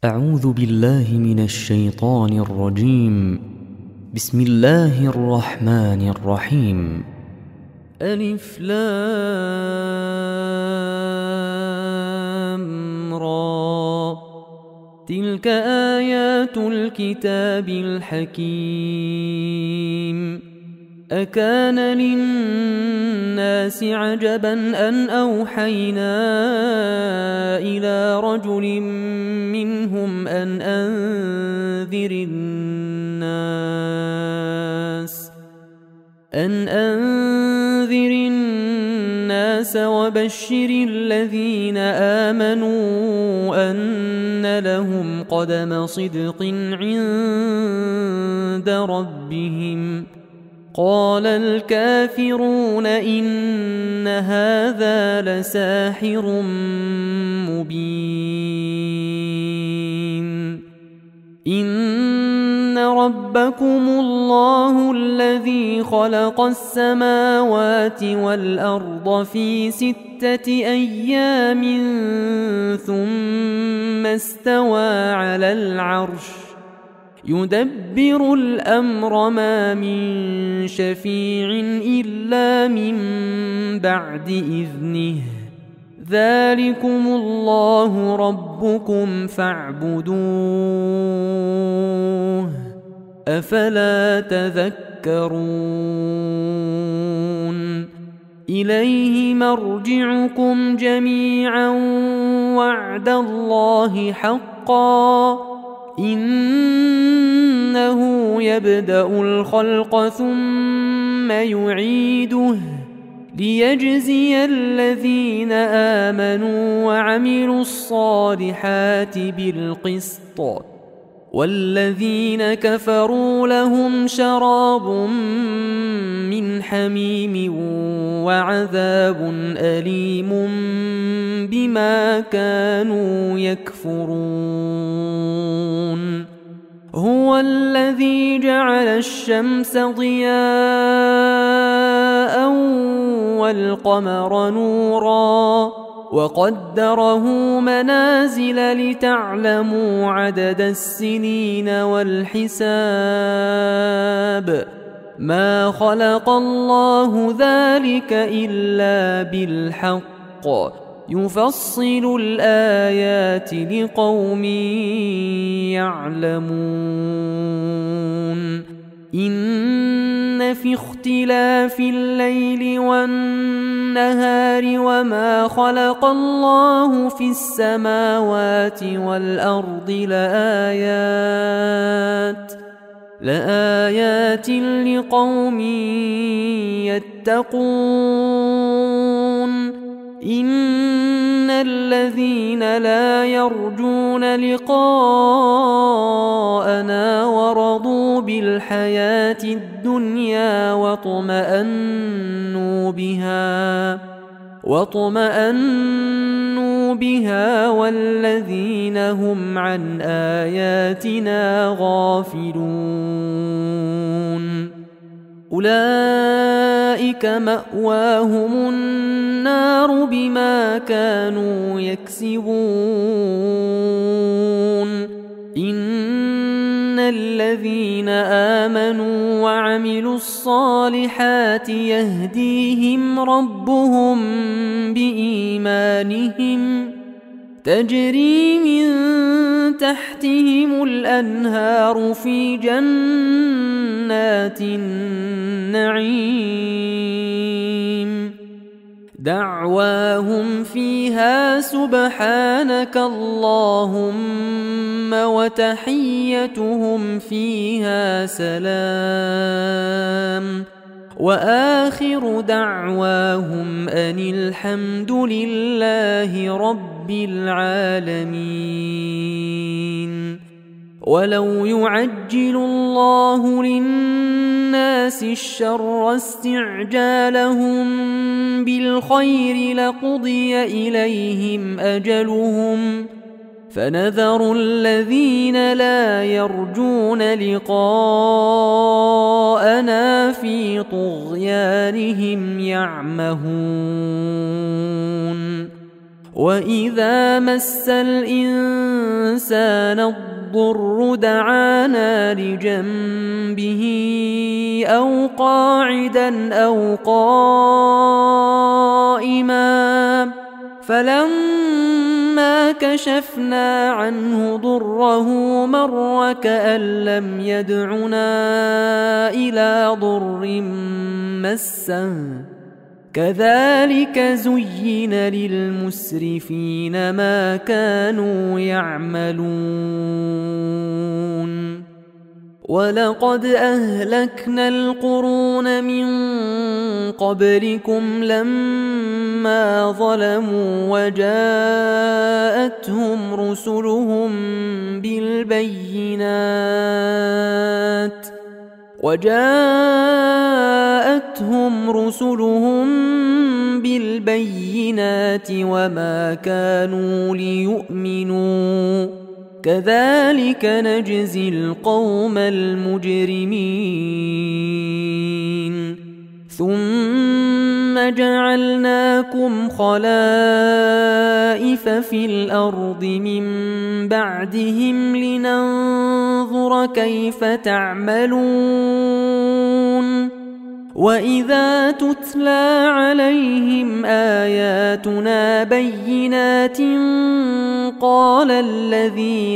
أعوذ بالله من الشيطان الرجيم. بسم الله الرحمن الرحيم. ألف لام را، تلك آيات الكتاب الحكيم. أكان للناس عجبا أن أوحينا إلى رجل منهم أن أنذر الناس وبشر الذين آمنوا أن لهم قدم صدق عند ربهم. قال الكافرون إن هذا لساحر مبين. إن ربكم الله الذي خلق السماوات والأرض في 6 أيام ثم استوى على العرش يدبر الأمر ما من شفيع إلا من بعد إذنه. ذلكم الله ربكم فاعبدوه أفلا تذكرون. إليه مرجعكم جميعا وعد الله حقا إنه يبدأ الخلق ثم يعيده ليجزي الذين آمنوا وعملوا الصالحات بالقسط، والذين كفروا لهم شراب من حميم وعذاب أليم بما كانوا يكفرون. هو الذي جعل الشمس ضياء والقمر نورا وقدره منازل لتعلموا عدد السنين والحساب. ما خلق الله ذلك إلا بالحق يفصل الآيات لقوم يعلمون. إن في اختلاف الليل والنهار وما خلق الله في السماوات والأرض لآيات لقوم يتقون. إن الذين لا يرجون لقاءنا ورضوا بالحياة الدنيا واطمأنوا بها والذين هم عن آياتنا غافلون أولئك مأواهم النار بما كانوا يكسبون. إن الذين آمنوا وعملوا الصالحات يهديهم ربهم بإيمانهم تجري من تحتهم الأنهار في جنات النعيم. دعواهم فيها سبحانك اللهم وتحيتهم فيها سلام وآخر دعواهم أن الحمد لله رب العالمين. ولو يعجل الله للناس الشر استعجالهم بالخير لقضي إليهم أجلهم فنذر الذين لا يرجون لقاءنا في طغيانهم يعمهون. وإذا مس الإنسان مسنا الضر دعانا لجنبه أو قاعدا أو قائما فلما كشفنا عنه ضره مر كأن لم يدعنا إلى ضر مسه كذلك زين للمسرفين ما كانوا يعملون ولقد أهلكنا القرون من قبلكم لما ظلموا وجاءتهم رسلهم بالبينات وما كانوا ليؤمنوا كذلك نجزي القوم المجرمين ثم جعلناكم خلائف في الأرض من بعدهم لننظر كيف تعملون وإذا تتلى عليهم آياتنا بينات قال الذين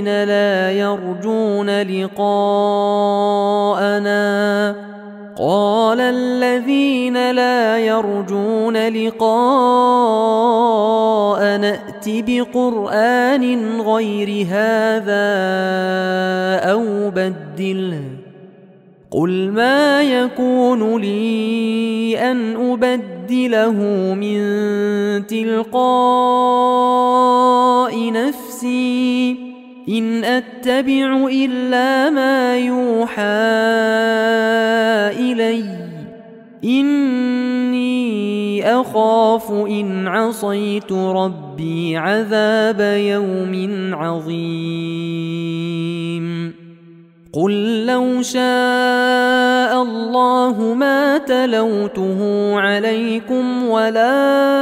لا يرجون لقاءنا ائت بقرآن غير هذا أو بدله قل ما يكون لي أن أبدله من تلقاء نفسي إن أتبع إلا ما يوحى إلي إني أخاف إن عصيت ربي عذاب يوم عظيم قل لو شاء الله ما تلوته عليكم ولا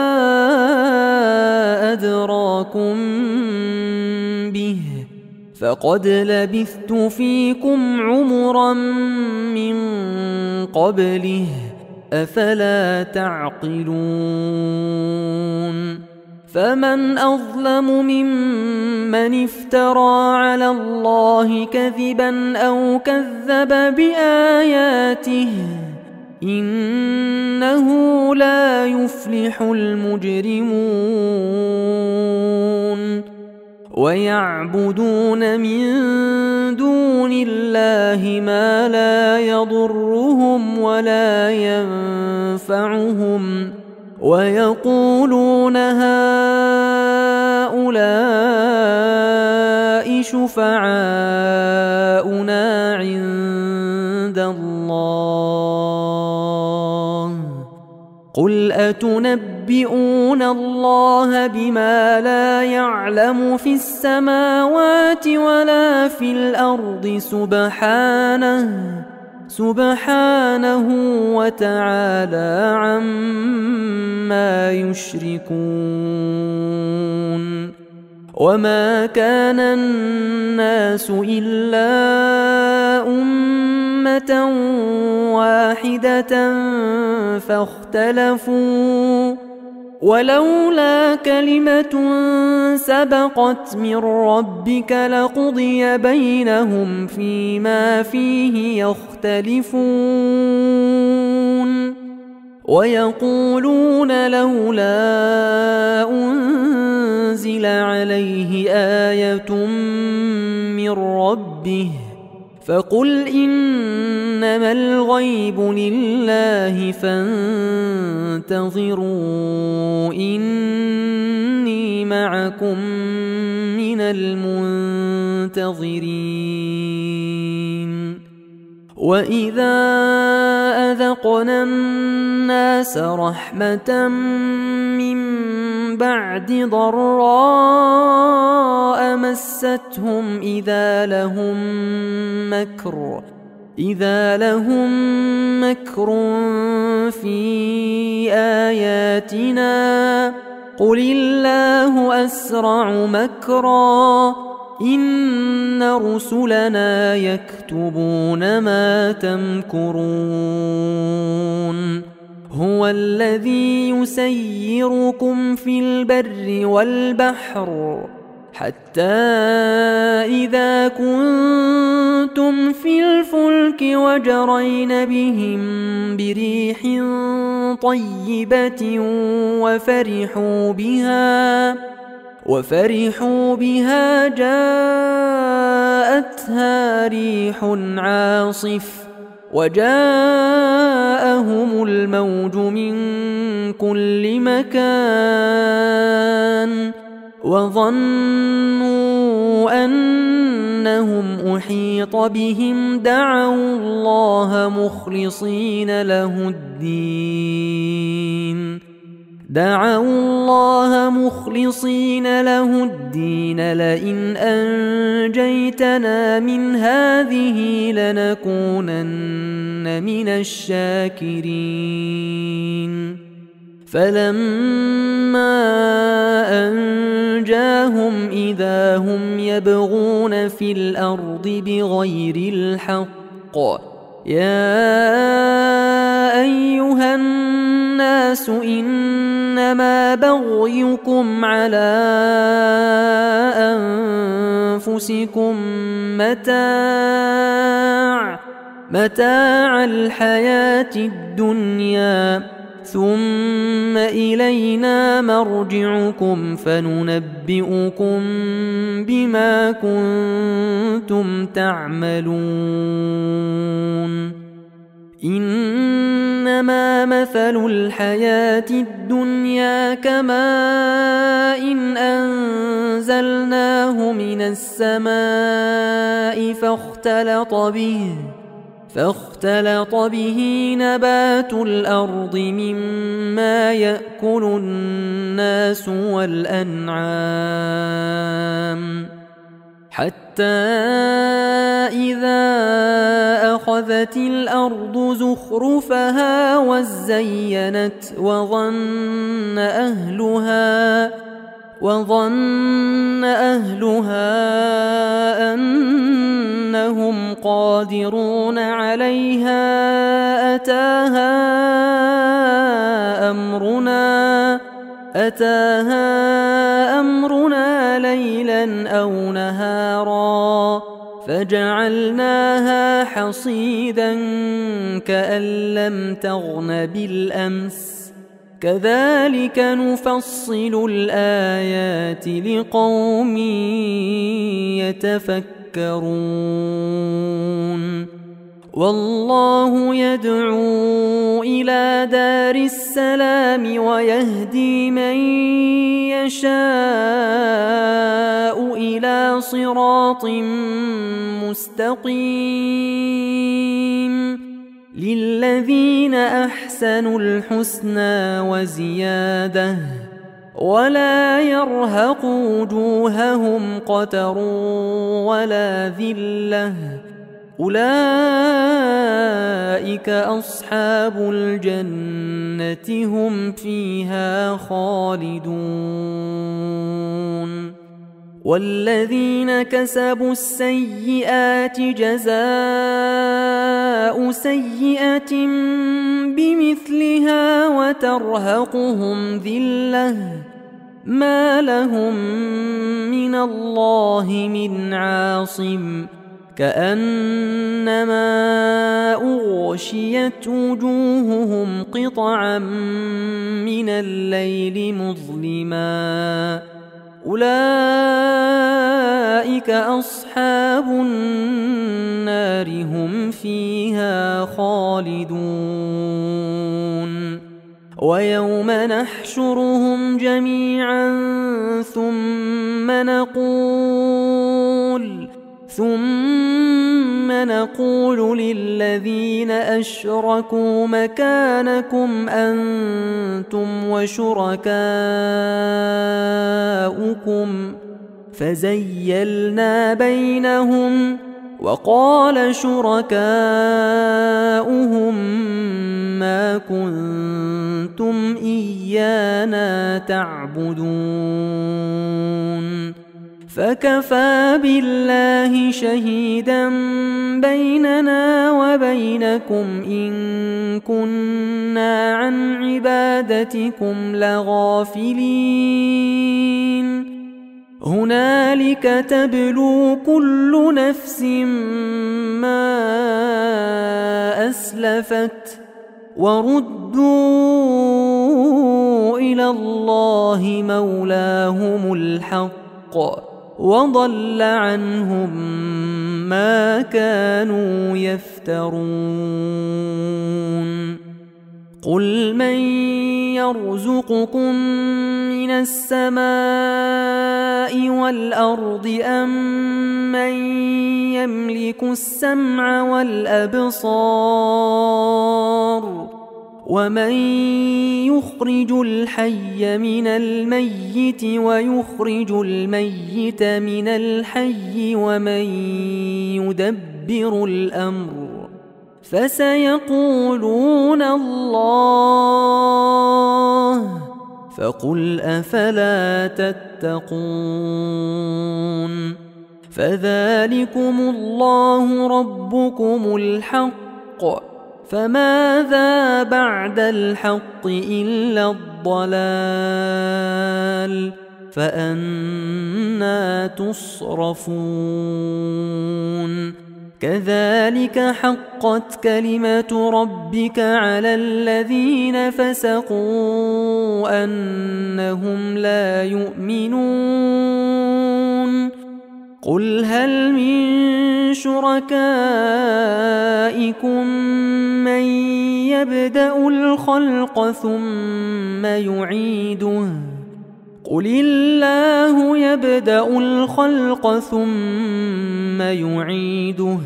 أدراكم به فقد لبثت فيكم عمرا من قبله أفلا تعقلون فمن أظلم ممن افترى على الله كذبا أو كذب بآياته إنه لا يفلح المجرمون ويعبدون من دون الله ما لا يضرهم ولا ينفعهم ويقولون هؤلاء شفعاؤنا عند الله قل أتنبئون الله بما لا يعلم في السماوات ولا في الأرض سبحانه وتعالى عما يشركون وما كان الناس إلا أمة واحدة فاختلفوا ولولا كلمة سبقت من ربك لقضي بينهم فيما فيه يختلفون ويقولون لولا أنزل عليه آية من ربه فقل إنما الغيب لله فانتظروا إني معكم من المنتظرين وإذا أذقنا الناس رحمة من بعد ضراء مستهم إذا لهم مكر في آياتنا قل الله أسرع مكرا إن رسلنا يكتبون ما تمكرون هو الذي يسيركم في البر والبحر حتى إذا كنتم في الفلك وجرين بهم بريح طيبة وفرحوا بها جاءتها ريح عاصف وجاءهم الموج من كل مكان وظنوا أنهم أحيط بهم دعوا الله مخلصين له الدين لئن أنجيتنا من هذه لنكونن من الشاكرين فلما أنجاهم إذا هم يبغون في الأرض بغير الحق يا أيها الناس إنما بغيكم على أنفسكم متاع الحياة الدنيا ثم إلينا مرجعكم فننبئكم بما كنتم تعملون إنما مثل الحياة الدنيا كماء إن أنزلناه من السماء فاختلط به نبات الأرض مما يأكل الناس والأنعام حتى إذا أخذت الأرض زخرفها وزينت وظن أهلها أنهم قادرون عليها أتاها أمرنا ليلا أو نهارا فجعلناها حصيدا كأن لم تغن بالأمس كذلك نفصل الآيات لقوم يتفكرون والله يدعو إلى دار السلام ويهدي من يشاء إلى صراط مستقيم للذين أحسنوا الحسنى وزيادة ولا يرهق وجوههم قتر ولا ذلة أولئك أصحاب الجنة هم فيها خالدون والذين كسبوا السيئات جزاء سيئة بمثلها وترهقهم ذلة ما لهم من الله من عاصم كأنما أغشيت وجوههم قطعا من الليل مظلما أولئك أصحاب النار هم فيها خالدون ويوم نحشرهم جميعا ثم نقول للذين أشركوا مكانكم أنتم وشركاؤكم فزيلنا بينهم وقال شركاؤهم ما كنتم إيانا تعبدون فكفى بالله شهيدا بيننا وبينكم إن كنا عن عبادتكم لغافلين هنالك تبلو كل نفس ما أسلفت وردوا إلى الله مولاهم الحق وضل عنهم ما كانوا يفترون قل من يرزقكم من السماء والأرض أم من يملك السمع والأبصار ومن يخرج الحي من الميت ويخرج الميت من الحي ومن يدبر الأمر فسيقولون الله فقل أفلا تتقون فذلكم الله ربكم الحق فماذا بعد الحق إلا الضلال فأنى تصرفون كذلك حقت كلمة ربك على الذين فسقوا أنهم لا يؤمنون قل هل من شركائكم من يبدأ الخلق ثم يعيده قل الله يبدأ الخلق ثم يعيده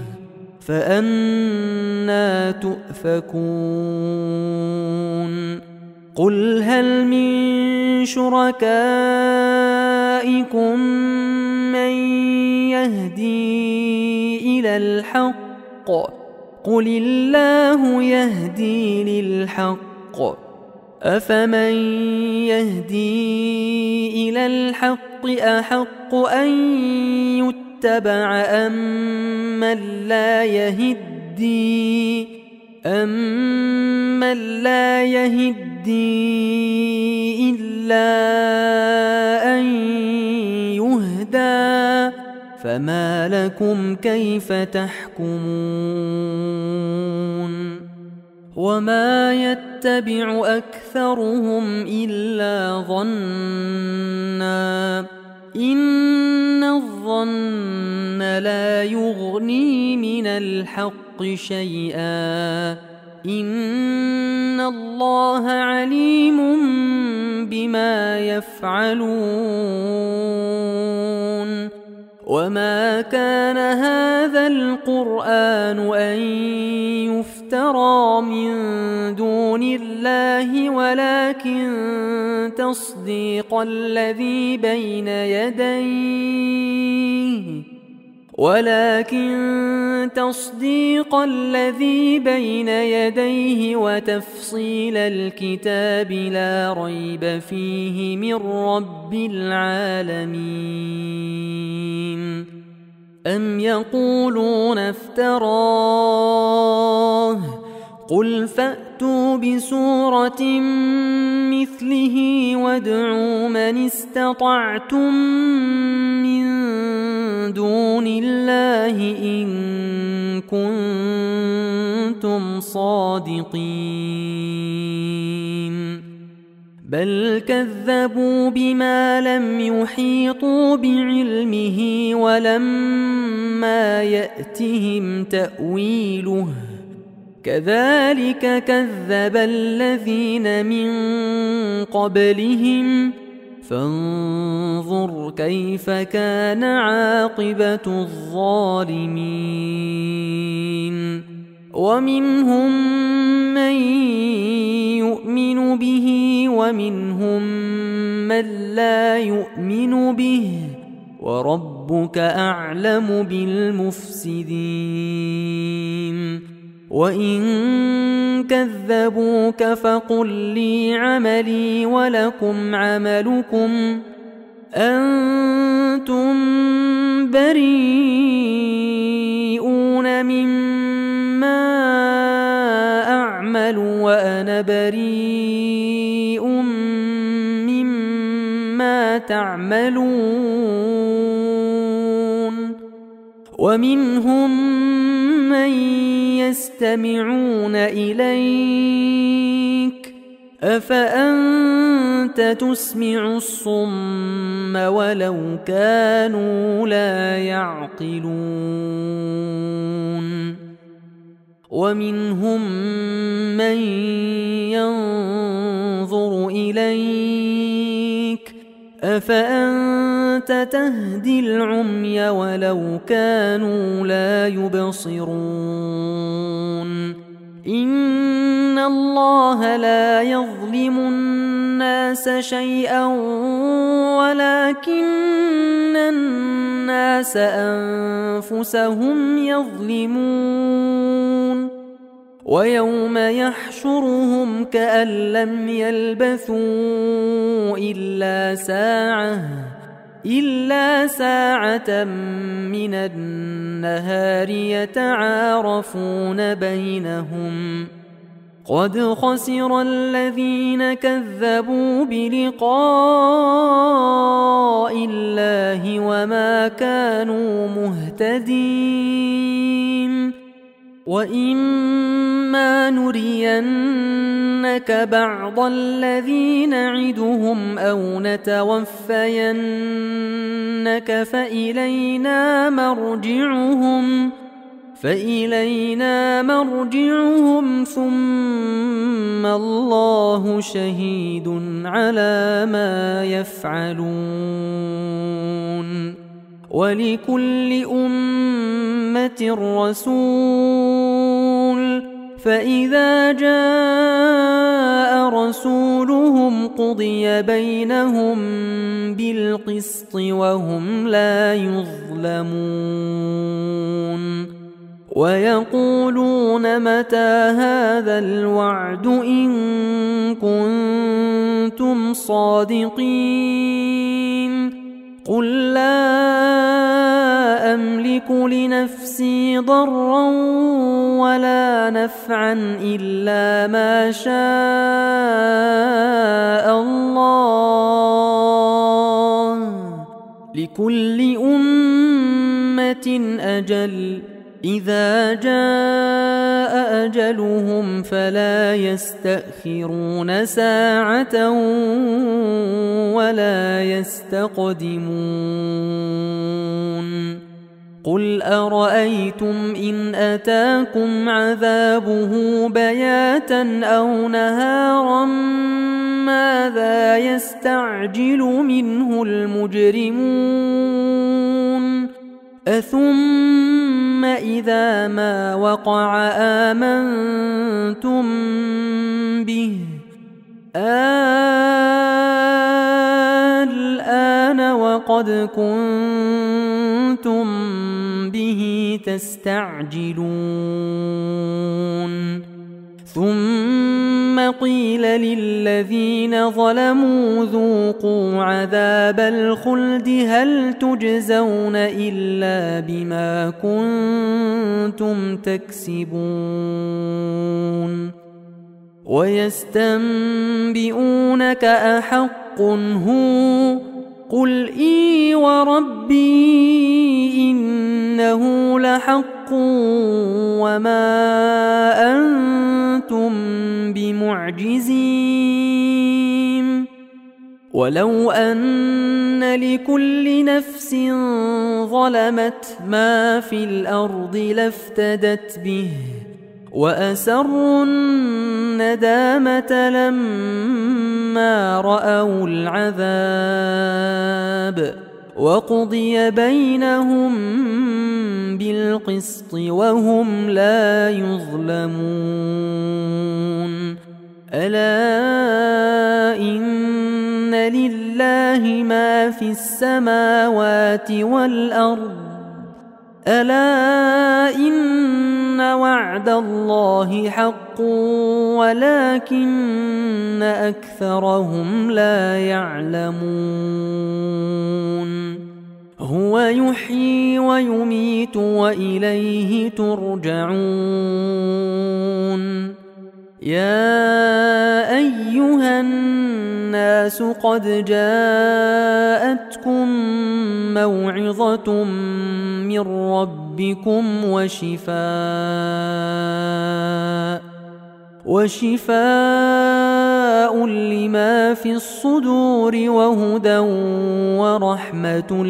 فأنى تؤفكون قل هل من شركائكم من يهدي إلى الحق قل الله يهدي للحق أفمن يهدي إلى الحق أحق أن يتبع أمن لا يهدي إلا أن يهدى فما لكم كيف تحكمون وما يتبع أكثرهم إلا ظنا إن الظن لا يغني من الحق شيئا إن الله عليم بما يفعلون وما كان هذا القرآن أن يفترى من دون الله ولكن تصديق الذي بين يديه وتفصيل الكتاب لا ريب فيه من رب العالمين أم يقولون افتراه قل فأتوا بسورة مثله وادعوا من استطعتم من دون الله إن كنتم صادقين بل كذبوا بما لم يحيطوا بعلمه ولما يأتهم تأويله كذلك كذب الذين من قبلهم فانظر كيف كان عاقبة الظالمين ومنهم من يؤمن به ومنهم من لا يؤمن به وربك أعلم بالمفسدين وإن كذبوك فقل لي عملي ولكم عملكم أنتم بريئون مما أعمل وأنا بريء مما تعملون ومنهم من يستمعون إليك أفأنت تسمع الصم ولو كانوا لا يعقلون ومنهم من ينظر إليك أفأنت تهدي العمي ولو كانوا لا يبصرون إن الله لا يظلم الناس شيئا ولكن الناس أنفسهم يظلمون ويوم يحشرهم كأن لم يلبثوا إلا ساعة من النهار يتعارفون بينهم قد خسر الذين كذبوا بلقاء الله وما كانوا مهتدين وإما نرينك بعض الذي نعدهم أو نتوفينك فإلينا مرجعهم ثم الله شهيد على ما يفعلون ولكل أمة رسول فإذا جاء رسولهم قضي بينهم بالقسط وهم لا يظلمون ويقولون متى هذا الوعد إن كنتم صادقين قل لا أملك لنفسي ضرا ولا نفعا إلا ما شاء الله لكل أمة أجل إذا جاء أجلهم فلا يستأخرون ساعة ولا يستقدمون قل أرأيتم إن أتاكم عذابه بياتا أو نهارا ماذا يستعجل منه المجرمون أثم إذا ما وقع آمنتم به الآن وقد كنتم به تستعجلون ثم قيل للذين ظلموا ذوقوا عذاب الخلد هل تجزون إلا بما كنتم تكسبون ويستنبئونك أحق هو قل إي وربي إنه لحق وما أنتم بمعجزين ولو أن لكل نفس ظلمت ما في الأرض لافتدت به وأسروا الندامة لما رأوا العذاب وقضي بينهم بالقسط وهم لا يظلمون ألا إن لله ما في السماوات والأرض ألا إن وعد الله حق ولكن أكثرهم لا يعلمون هو يحيي ويميت وإليه ترجعون يا أيها الناس قد جاءتكم موعظة من ربكم وشفاء لما في الصدور وهدى ورحمة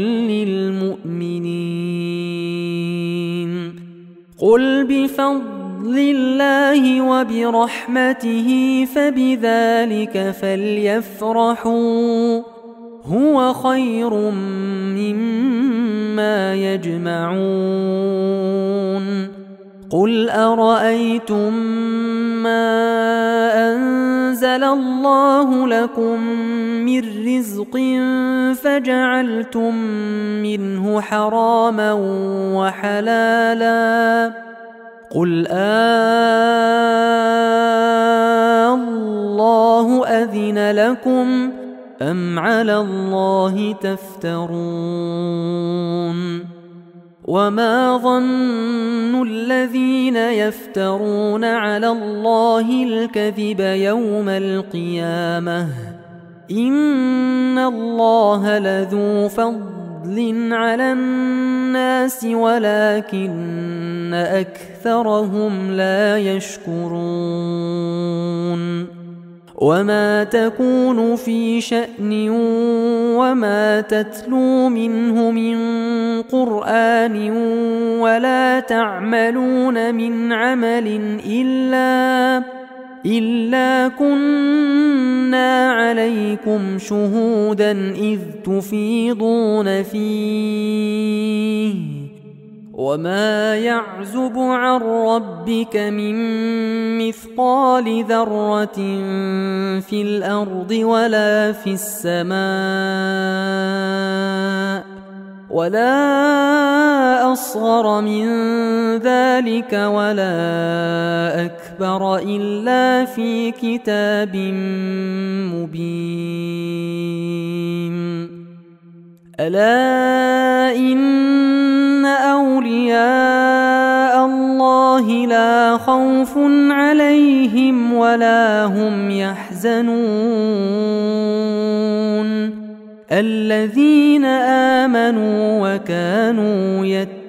للمؤمنين قل بفضل الله وبرحمته فبذلك فليفرحوا هو خير مما يجمعون قل أرأيتم ما أنزل الله لكم من رزق فجعلتم منه حراما وحلالا قل الله أذن لكم أم على الله تفترون وما ظن الذين يفترون على الله الكذب يوم القيامة إن الله لذو فضل على الناس ولكن أكثرهم لا يشكرون وما تكون في شأن وما تتلو منه من قرآن ولا تعملون من عمل إلا كنا عليكم شهودا إذ تفيضون فيه وما يعزب عن ربك من مثقال ذرة في الأرض ولا في السماء ولا أصغر من ذلك ولا أكبر إلا في كتاب مبين ألا إن أولياء الله لا خوف عليهم ولا هم يحزنون الذين آمنوا وكانوا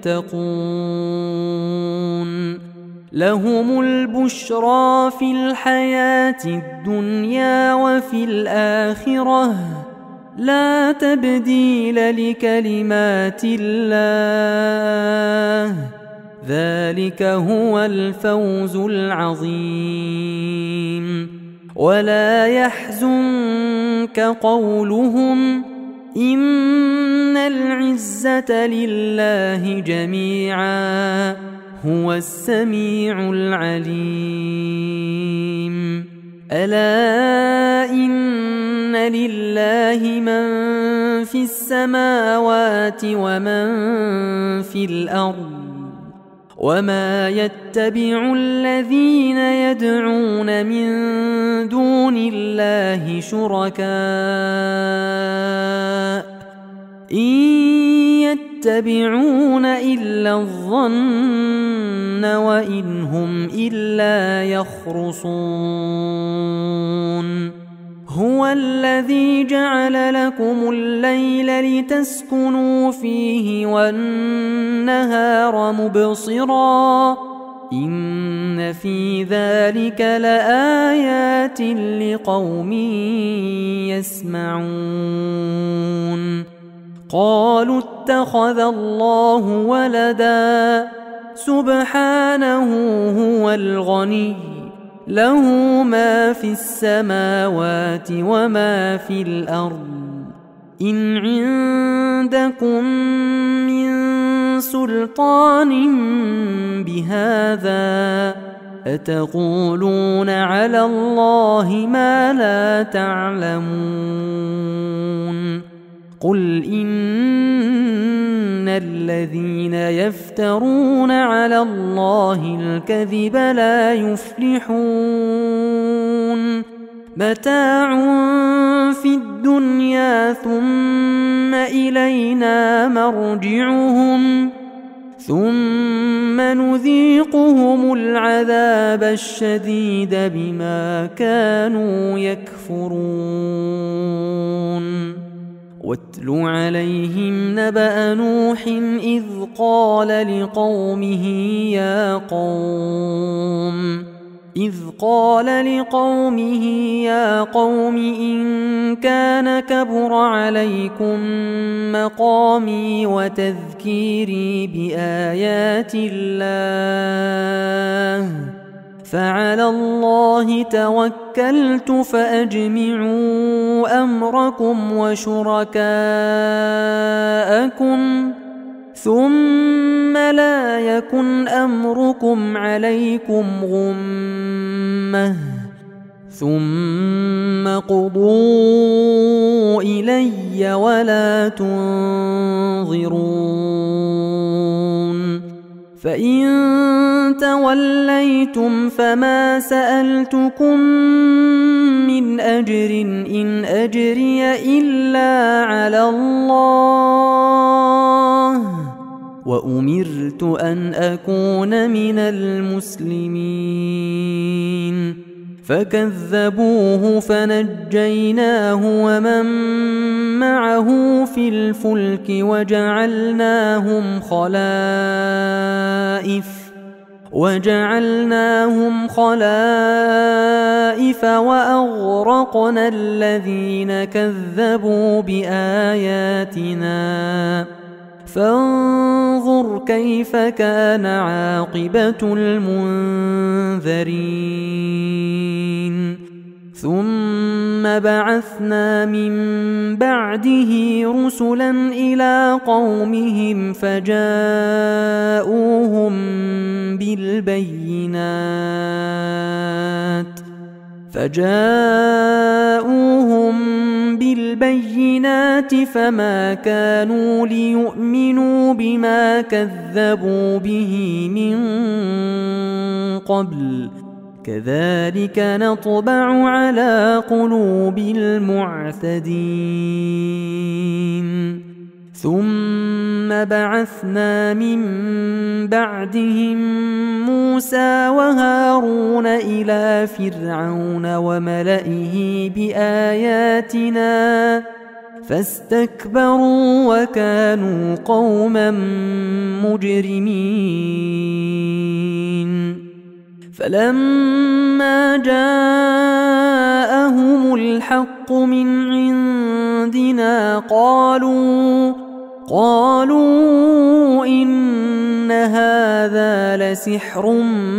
يتقون لهم البشرى في الحياة الدنيا وفي الآخرة لا تبديل لكلمات الله ذلك هو الفوز العظيم ولا يحزنك قولهم إن العزة لله جميعا هو السميع العليم ألا إن لله من في السماوات ومن في الأرض وما يتبع الذين يدعون من دون الله شركاء إن يتبعون إلا الظن وإن هم إلا يخرصون هو الذي جعل لكم الليل لتسكنوا فيه والنهار مبصرا إن في ذلك لآيات لقوم يسمعون قالوا اتخذ الله ولدا سبحانه هو الغني له ما في السماوات وما في الأرض إن عندكم من سلطان بهذا أتقولون على الله ما لا تعلمون قل إن الذين يفترون على الله الكذب لا يفلحون متاع في الدنيا ثم إلينا مرجعهم ثم نذيقهم العذاب الشديد بما كانوا يكفرون واتل عليهم نبأ نوح إذ قال لقومه يا قوم إن كان كبر عليكم مقامي وتذكيري بآيات الله فعلى الله توكلت فأجمعوا أمركم وشركاءكم ثم لا يكن أمركم عليكم غمة ثم قضوا إلي ولا تنظرون فإن توليتم فما سألتكم من أجر إن أجري إلا على الله وأمرت أن أكون من المسلمين فكذبوه فنجيناه ومن معه في الفلك وجعلناهم خلائف وأغرقنا الذين كذبوا بآياتنا فانظر كيف كان عاقبة المنذرين ثم بعثنا من بعده رسلا إلى قومهم فجاءوهم بالبينات فما كانوا ليؤمنوا بما كذبوا به من قبل كذلك نطبع على قلوب المعتدين ثم بعثنا من بعدهم موسى وهارون إلى فرعون وملئه بآياتنا فاستكبروا وكانوا قوما مجرمين فلما جاءهم الحق من عندنا قالوا إن هذا لسحر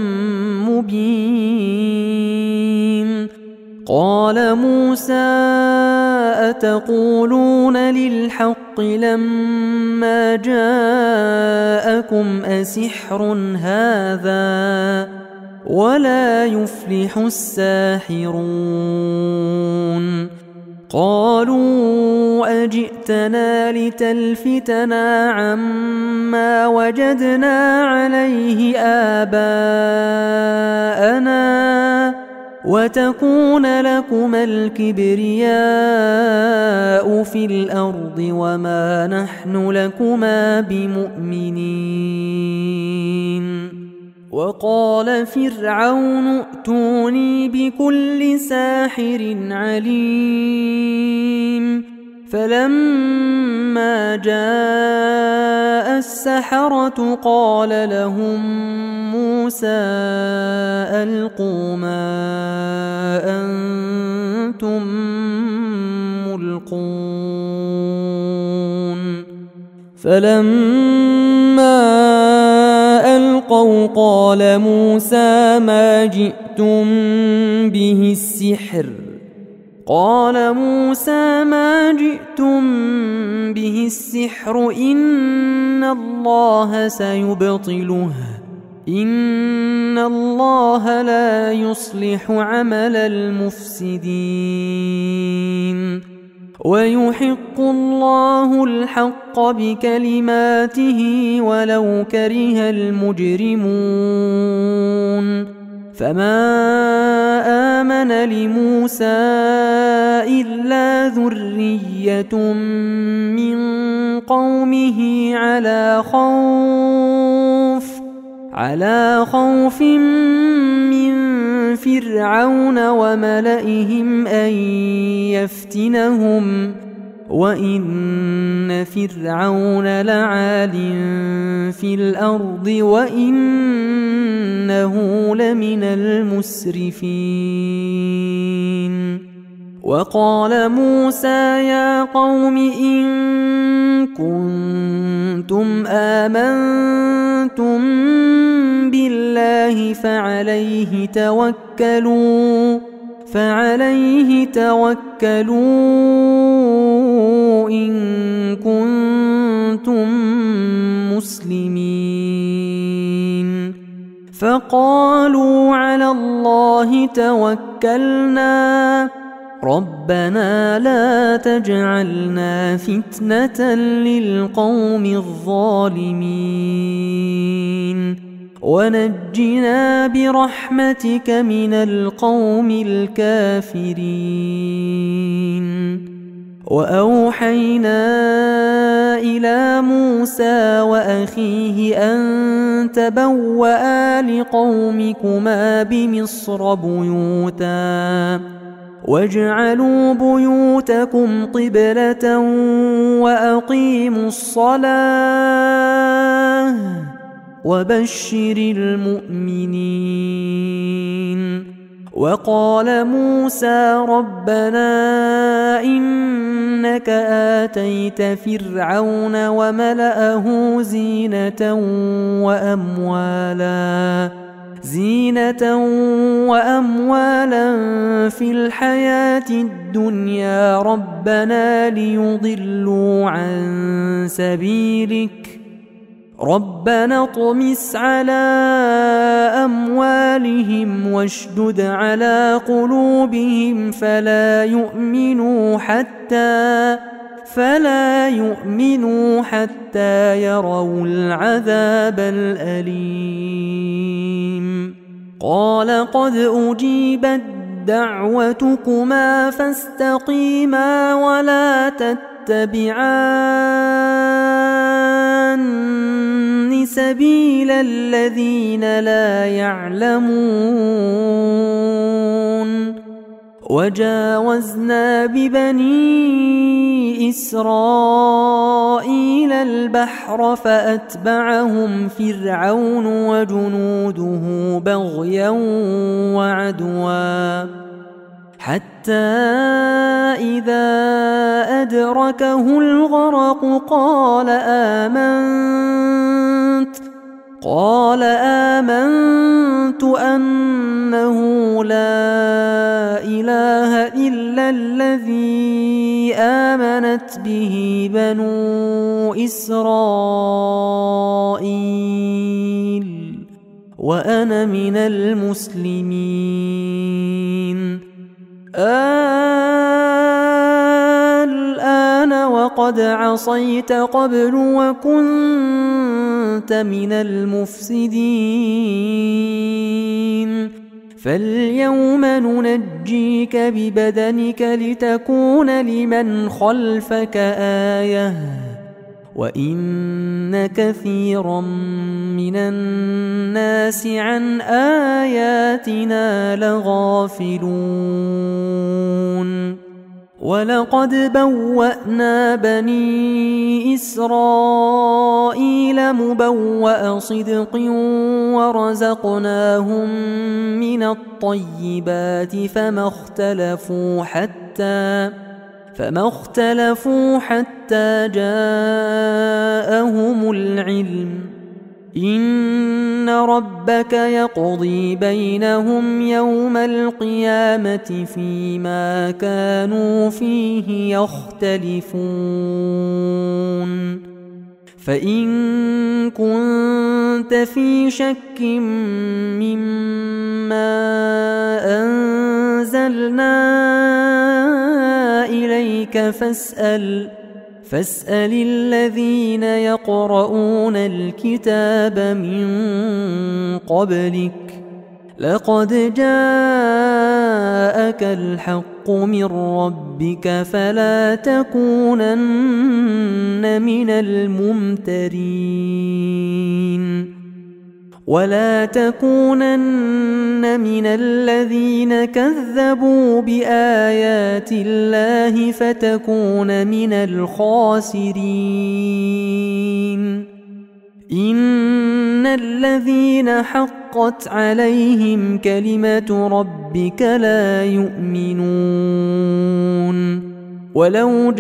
مبين قال موسى أتقولون للحق لما جاءكم أسحر هذا ولا يفلح الساحرون قالوا أجئتنا لتلفتنا عما وجدنا عليه آباءنا وتكون لكما الكبرياء في الأرض وما نحن لكما بمؤمنين وقال فرعون ائتوني بكل ساحر عليم فلما جاء السحرة قال لهم موسى ألقوا ما أنتم ملقون فلما ألقوا قال موسى ما جئتم به السحر إن الله سيبطله إن الله لا يصلح عمل المفسدين ويحق الله الحق بكلماته ولو كره المجرمون فما آمن لموسى إلا ذرية من قومه على خوف من فرعون وملئهم أن يفتنهم وإن فرعون لعال في الأرض وإنه لمن المسرفين وقال موسى يا قوم إن كنتم آمنتم بالله فعليه توكلوا إن كنتم مسلمين فقالوا على الله توكلنا ربنا لا تجعلنا فتنة للقوم الظالمين ونجنا برحمتك من القوم الكافرين وأوحينا إلى موسى وأخيه أن تبوأ لقومكما بمصر بيوتا واجعلوا بيوتكم قبلة وأقيموا الصلاة وبشر المؤمنين وقال موسى ربنا إنك آتيت فرعون وملأه زينة وأموالا في الحياة الدنيا ربنا ليضلوا عن سبيلك ربنا اطمس على أموالهم واشدد على قلوبهم فلا يؤمنوا حتى يروا العذاب الأليم قال قد أجيبت دعوتكما فاستقيما ولا تتبعان سبيل الذين لا يعلمون وجاوزنا ببني إسرائيل البحر فأتبعهم فرعون وجنوده بغيا وعدوا حتى إذا أدركه الغرق قال آمنت أنه لا إله إلا الذي آمنت به بنو إسرائيل وأنا من المسلمين الآن وقد عصيت قبل وكنت من المفسدين فاليوم ننجيك ببدنك لتكون لمن خلفك آية وإن كثيرا من الناس عن آياتنا لغافلون ولقد بوأنا بني إسرائيل مبوأ صدق ورزقناهم من الطيبات فما اختلفوا حتى جاءهم العلم إن ربك يقضي بينهم يوم القيامة فيما كانوا فيه يختلفون فإن كنت في شك مما أنزلنا إليك فاسأل الذين يقرؤون الكتاب من قبلك لقد جاءك الحق من ربك فلا تكونن من الممترين ولا تكونن من الذين كذبوا بآيات الله فتكون من الخاسرين إن الذين حقت عليهم كلمة ربك لا يؤمنون ولو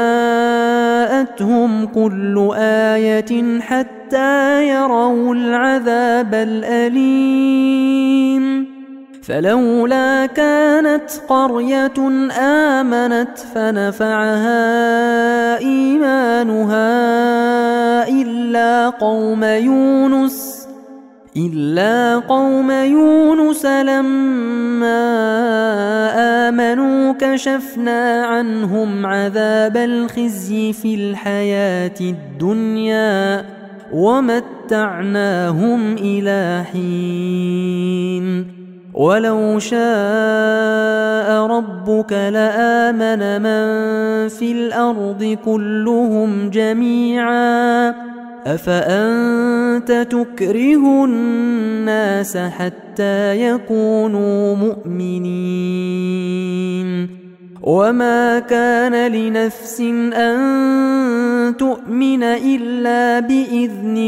جاءتهم كل آية حتى يروا العذاب الأليم فلولا كانت قرية آمنت فنفعها إيمانها إلا قوم يونس لما آمنوا كشفنا عنهم عذاب الخزي في الحياة الدنيا ومتعناهم إلى حين ولو شاء ربك لآمن من في الأرض كلهم جميعا أفأنت تكره الناس حتى يكونوا مؤمنين وما كان لنفس أن تؤمن إلا بإذن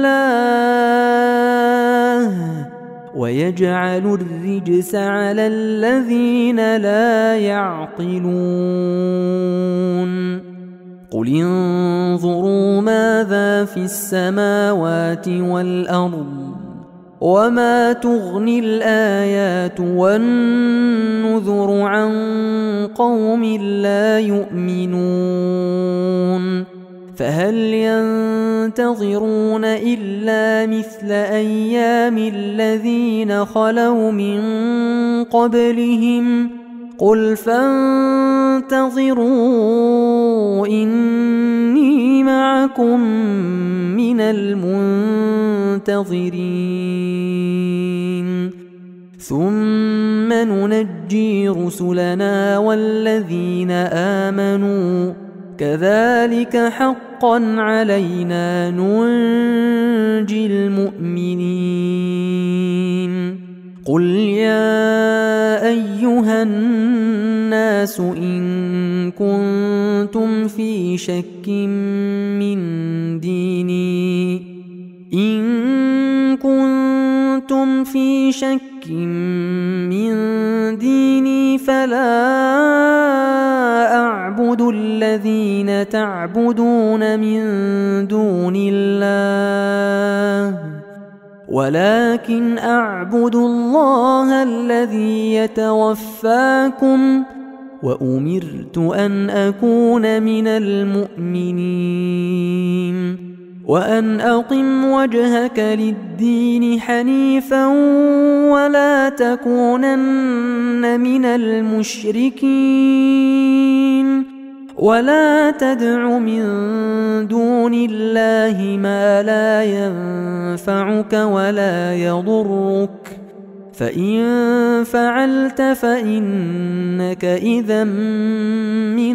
الله ويجعل الرجس على الذين لا يعقلون قل انظروا ماذا في السماوات والأرض وما تغني الآيات والنذر عن قوم لا يؤمنون فهل ينتظرون إلا مثل أيام الذين خلوا من قبلهم قل فانتظروا إني معكم من المنتظرين ثم ننجي رسلنا والذين آمنوا كذلك حقا علينا ننجي المؤمنين قل يا أيها الناس إن كنتم في شك من ديني فلا أعبد الذين تعبدون من دون الله ولكن أعبد الله الذي يتوفاكم وأمرت أن أكون من المؤمنين وأن أقم وجهك للدين حنيفا ولا تكونن من المشركين ولا تدع من دون الله ما لا ينفعك ولا يضرك فإن فعلت فإنك إذا من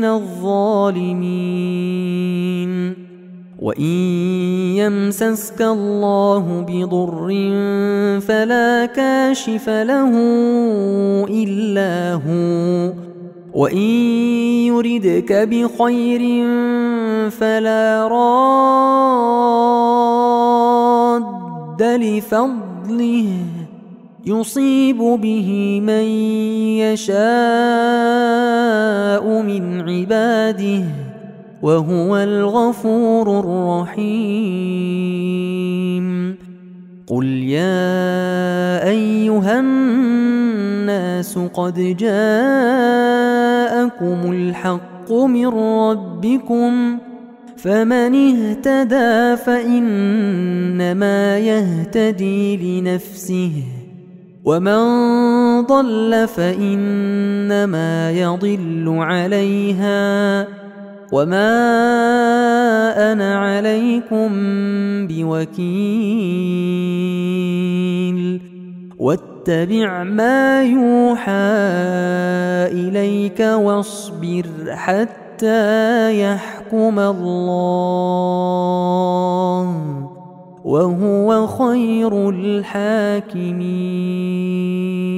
الظالمين وإن يمسسك الله بضر فلا كاشف له إلا هو وإن يردك بخير فلا راد لفضله يصيب به من يشاء من عباده وهو الغفور الرحيم قل يا أيها الناس قد جاءكم الحق من ربكم فمن اهتدى فإنما يهتدي لنفسه ومن ضل فإنما يضل عليها وما أنا عليكم بوكيل واتبع ما يوحى إليك واصبر حتى يحكم الله وهو خير الحاكمين.